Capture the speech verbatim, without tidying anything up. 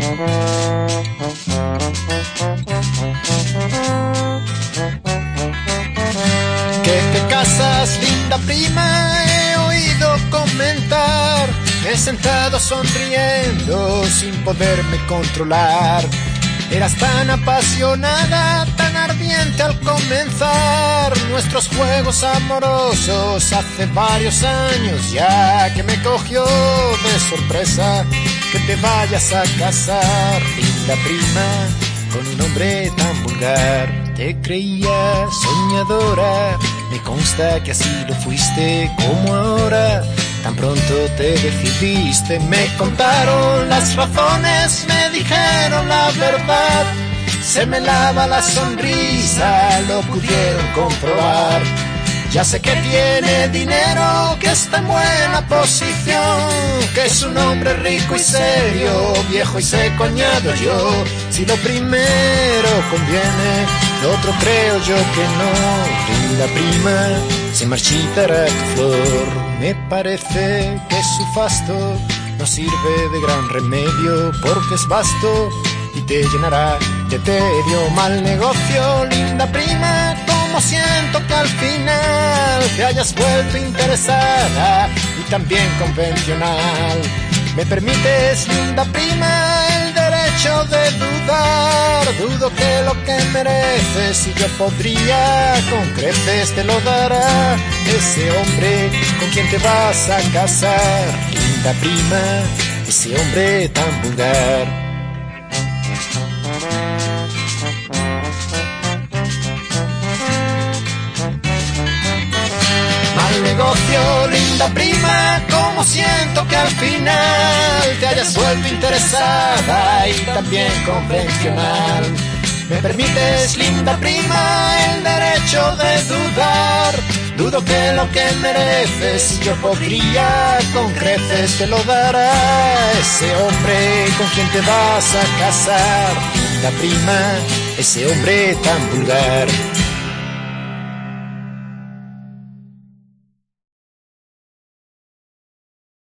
Que te casas, linda prima, he oído comentar. Me he sentado sonriendo sin poderme controlar. Eras tan apasionada, tan ardiente al comenzar nuestros juegos amorosos hace varios años ya, que me cogió de sorpresa que te vayas a casar, linda prima, con un hombre tan vulgar. Te creía soñadora, me consta que así lo fuiste como ahora. Tan pronto te decidiste, me contaron las razones, me dijeron la verdad. Se me lava la sonrisa, lo pudieron comprobar. Ya sé que tiene dinero, que está en buena posición, que es un hombre rico y serio, viejo y seco añado yo. Si lo primero conviene, lo otro creo yo que no. Linda prima, se marchitará tu flor. Me parece que su fasto no sirve de gran remedio, porque es vasto y te llenará de tedio. Mal negocio, linda prima, como siento que al final te hayas vuelto interesada y también convencional. ¿Me permites, linda prima, el derecho de dudar? Dudo que lo que mereces, si yo podría, con creces te lo dará ese hombre con quien te vas a casar, linda prima, ese hombre tan vulgar. Mal negocio, linda prima, como siento que al final te hayas vuelto interesada y también convencional. ¿Me permites, linda prima, el derecho de dudar? Dudo que lo que mereces, si yo podría, con creces te lo dará ese hombre con quien te vas a casar, linda prima, ese hombre tan vulgar.